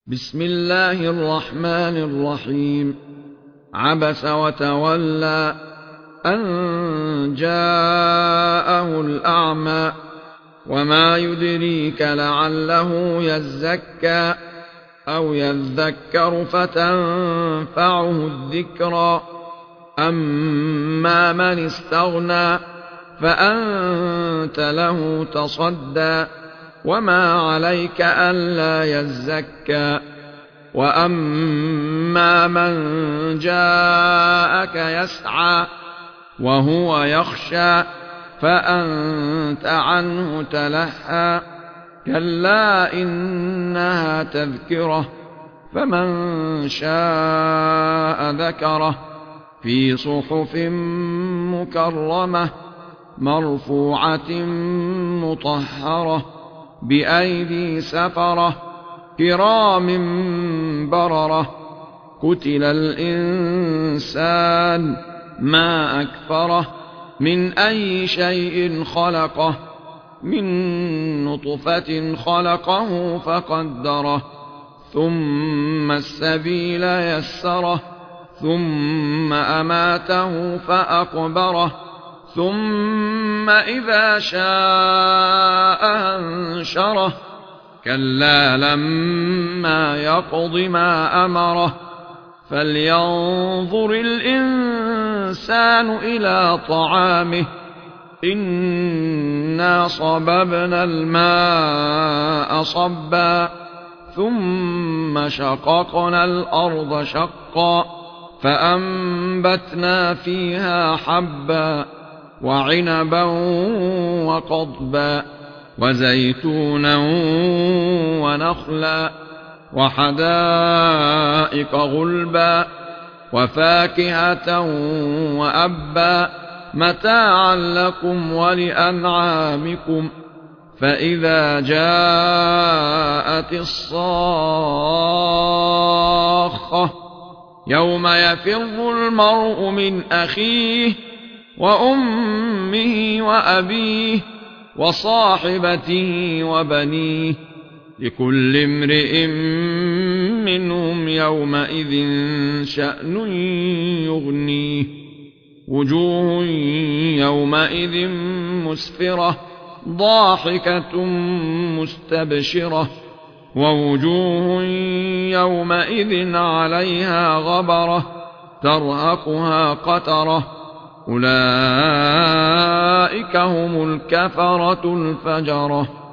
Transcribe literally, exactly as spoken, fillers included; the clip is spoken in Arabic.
بسم الله الرحمن الرحيم. عبس وتولى أن جاءه الأعمى وما يدريك لعله يزكى أو يذكر فتنفعه الذكرى. أما من استغنى فأنت له تصدى وما عليك ألا يزكى. وأما من جاءك يسعى وهو يخشى فأنت عنه تلهى. كلا إنها تذكرة فمن شاء ذكره في صحف مكرمة مرفوعة مطهرة بأيدي سفرة كرام بررة. قتل الإنسان ما أكفره من أي شيء خلقه من نطفة خلقه فقدره ثم السبيل يسره ثم أماته فأقبره ثم إذا شاء أنشره. كلا لما يقض ما أمره فلينظر الإنسان إلى طعامه إنا صببنا الماء صبا ثم شققنا الأرض شقا فأنبتنا فيها حبا وعنبا وقضبا وزيتونا ونخلا وحدائق غلبا وفاكهة وأبا متاعا لكم ولأنعامكم. فإذا جاءت الصاخة يوم يفر المرء من أخيه وأمه وأبيه وصاحبته وبنيه لكل امرئ منهم يومئذ شأن يغنيه. وجوه يومئذ مسفرة ضاحكة مستبشرة ووجوه يومئذ عليها غبرة ترهقها قترة أولئك هم الكفرة الفجرة.